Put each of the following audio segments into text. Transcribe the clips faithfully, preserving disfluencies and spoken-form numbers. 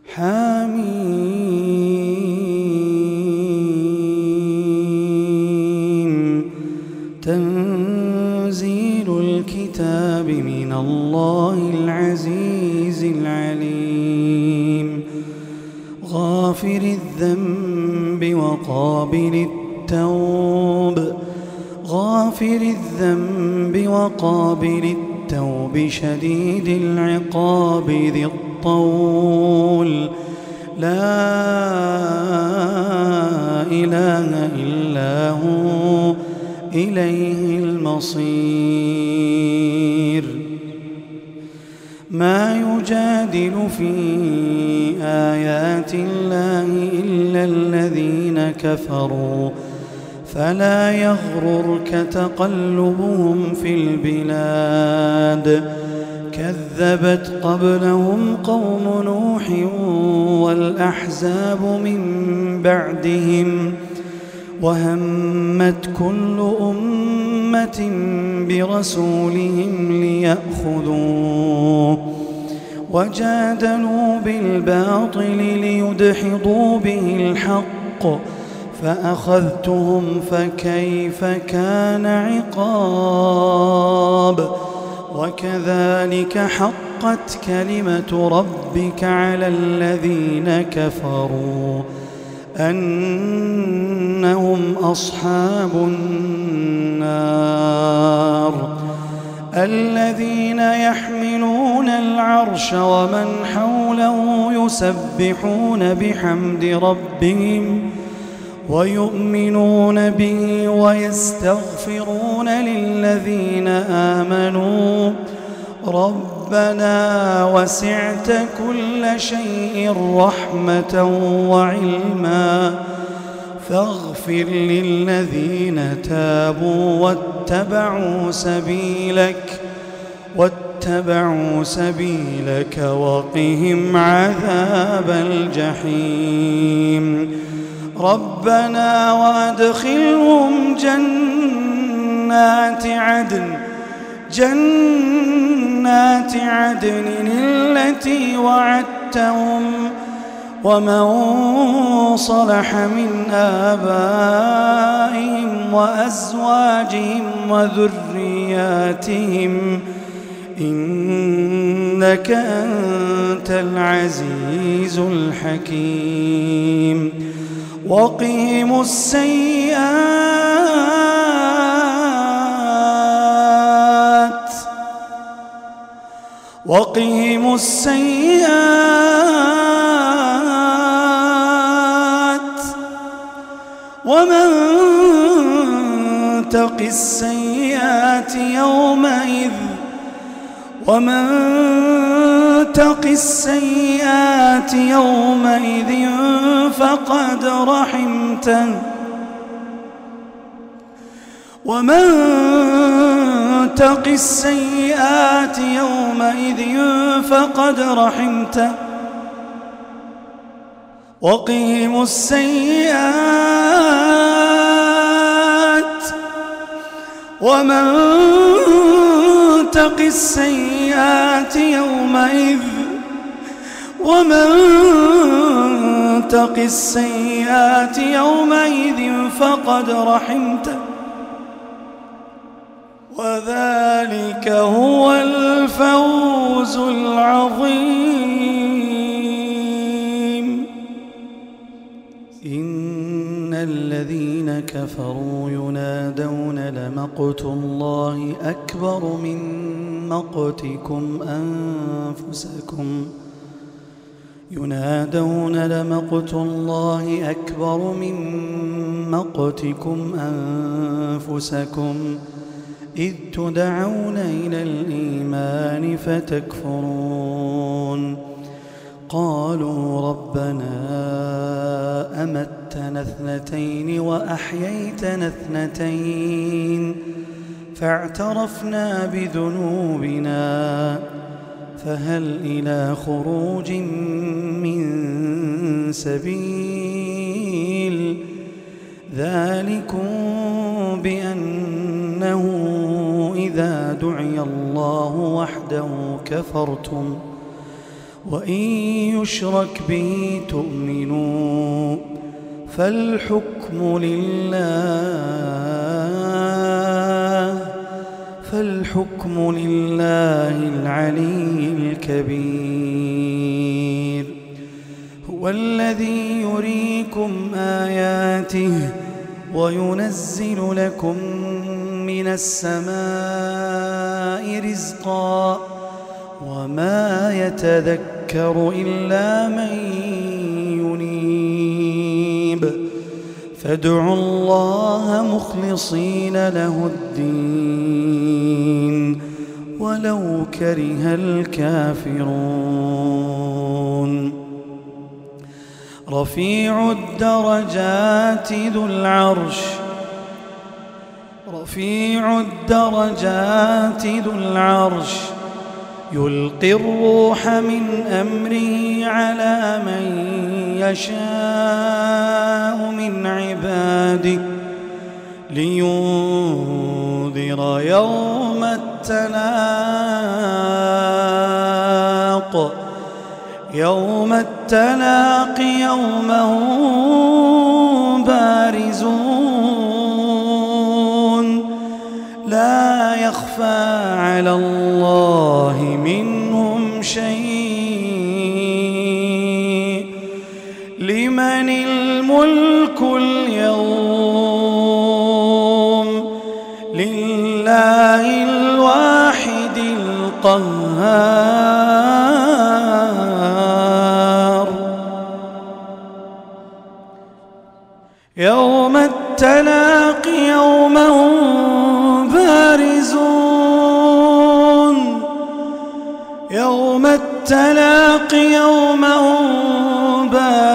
حميم. تنزيل الكتاب من الله العزيز العليم. غافر الذنب وقابل التوب غافر الذنب وقابل التوب شديد العقاب ذي الطول. لا إله إلا هو إليه المصير. ما يجادل في آيات الله إلا الذين كفروا فلا يغررك تقلبهم في البلاد. كذبت قبلهم قوم نوح والأحزاب من بعدهم وهمت كل أمة برسولهم ليأخذوه وجادلوا بالباطل ليدحضوا به الحق فأخذتهم فكيف كان عقاب. وكذلك حقت كلمة ربك على الذين كفروا أنهم أصحاب النار. الذين يحملون العرش ومن حوله يسبحون بحمد ربهم ويؤمنون به ويستغفرون للذين آمنوا ربنا وسعت كل شيء رحمة وعلما فاغفر للذين تابوا واتبعوا سبيلك واتبعوا سبيلك وقهم عذاب الجحيم. ربنا وادخلهم جنات عدن جنات عدن التي وعدتهم ومن صلح من آبائهم وأزواجهم وذرياتهم إنك أنت العزيز الحكيم. وقهم السيئات وقهم السيئات ومن تق السيئات يومئذ ومن تق السيئات يومئذ فقد رحمته ومن تق السيئات يومئذ فقد رحمته وقهم السيئات ومن تق السيئات يومئذ ومن تق السيئات يومئذ فقد رحمته وذلك هو الفوز العظيم. إن الذين كفروا ينادون لمقت الله أكبر من مقتكم أنفسكم ينادون لمقت الله أكبر من مقتكم أنفسكم إذ تدعون إلى الإيمان فتكفرون. قالوا ربنا أمتنا اثنتين وأحييتنا اثنتين فاعترفنا بذنوبنا فهل إلى خروج من سبيل. ذلكم بأنه إذا دعي الله وحده كفرتم وإن يشرك به تؤمنوا فالحكم لله فالحكم لله العلي الكبير. هو الذي يريكم آياته وينزل لكم من السماء رزقا وما يتذكر إلا من ينيب فادعوا الله مخلصين له الدين ولو كره الكافرون. رفيع الدرجات ذو العرش رفيع الدرجات ذو العرش يلقي الروح من أمره على من يشاء من عباده لينذر يوم التلاق يوم التلاق يوم هم بارزون لا يخفى على الله منهم شيء لمن الملك اليوم لله الواحد القهار. يوم التلاق يوم هم بارزون يوم التلاق يوم هم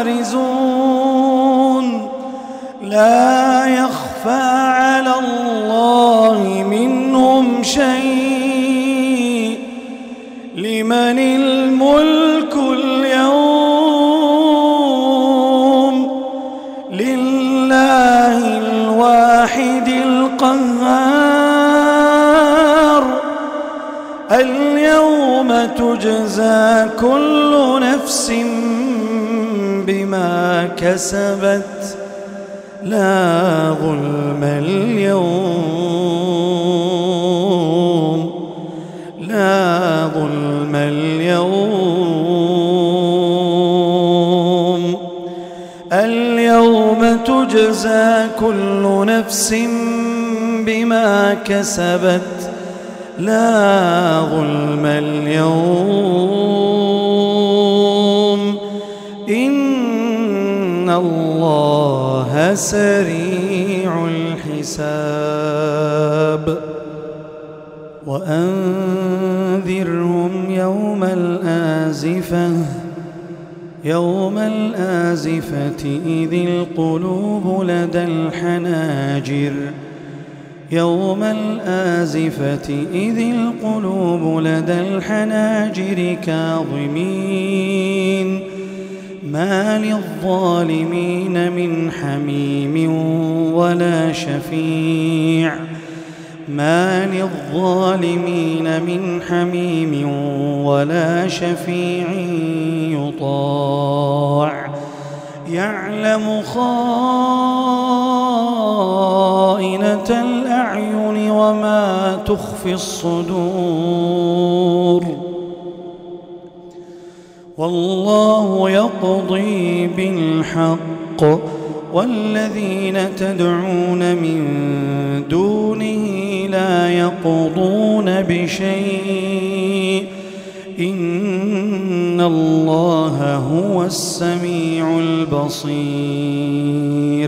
بارزون لا يخفى على الله منهم شيء لمن الملك اليوم لله الواحد القهار. اليوم تجزى كل نفس بما كسبت لا ظلم اليوم لا ظلم اليوم اليوم تجزى كل نفس بما كسبت لا ظلم اليوم إن الله سريع الحساب. وأنذرهم يوم الآزفة يوم الآزفة إذ القلوب لدى الحناجر يوم الآزفة إذ القلوب لدى الحناجر كاظمين ما للظالمين من حميم ولا شفيع ما للظالمين من حميم ولا شفيع يطاع يعلم خائنة الأعين وما تخفي الصدور والله يقضي بالحق والذين تدعون من دونه لا يقضون بشيء إن الله هو السميع البصير.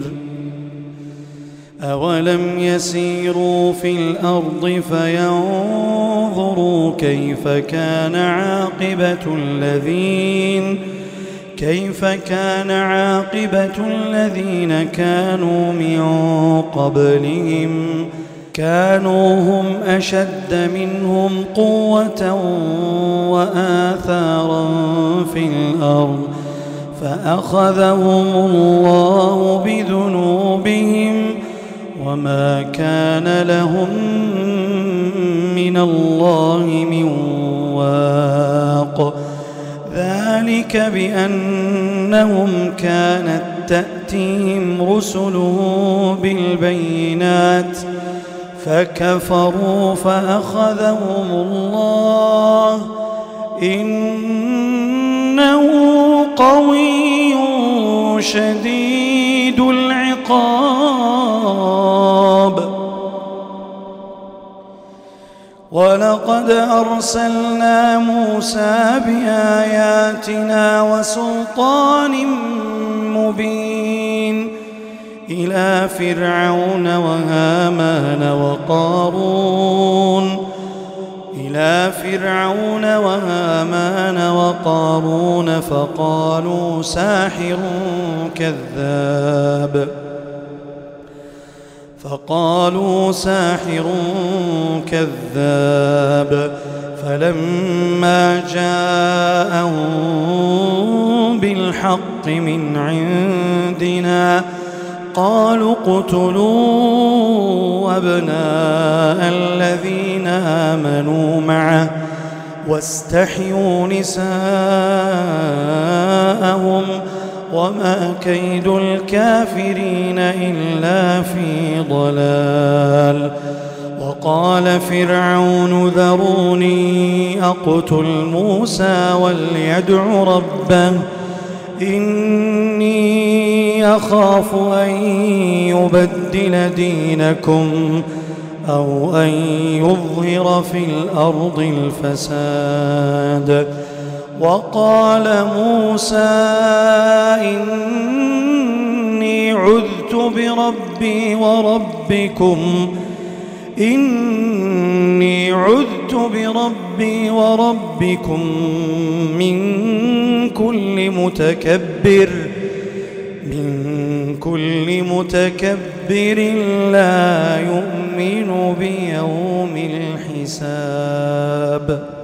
أولم يسيروا في الأرض فينظروا كيف كان عاقبة الذين كيف كان عاقبة الذين كانوا من قبلهم كانوا هم أشد منهم قوة وآثارا في الأرض فأخذهم الله بذنوبهم وما كان لهم من الله من واق ذلك بأنهم كانت تأتيهم رسلهم بالبينات فكفروا فأخذهم الله إنه قوي شديد العقاب. ولقد أرسلنا موسى بآياتنا وسلطان مبين إلى فرعون وهامان وقارون إلى فرعون وهامان وقارون فقالوا ساحر كذاب فقالوا ساحر كذاب فلما جاءهم بالحق من عندنا قالوا اقتلوا أبناء الذين آمنوا معه واستحيوا نساءهم وما كيد الكافرين إلا في ضلال. وقال فرعون ذروني أقتل موسى وليدع ربه إني أخاف أن يبدل دينكم أو أن يظهر في الأرض الفساد. وقال موسى إني عذت بربي وربكم إني عذت بربي وربكم من كل متكبر من كل متكبر لا يؤمن بيوم الحساب.